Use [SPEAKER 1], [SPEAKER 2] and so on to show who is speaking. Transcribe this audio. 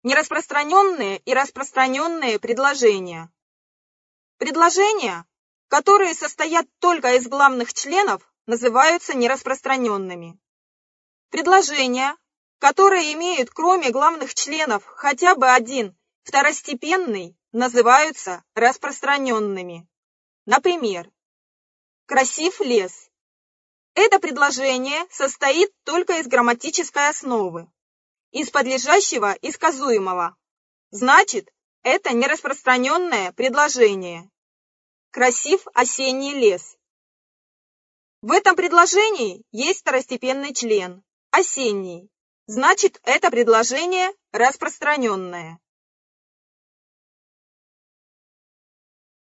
[SPEAKER 1] Нераспространенные и распространенные предложения. Предложения, которые состоят только из главных членов, называются нераспространенными. Предложения, которые имеют кроме главных членов хотя бы один второстепенный, называются распространенными. Например, красив лес. Это предложение состоит только из грамматической основы, из подлежащего и сказуемого. Значит, это нераспространенное предложение. Красив осенний лес. В этом предложении есть второстепенный член – осенний. Значит, это предложение распространенное.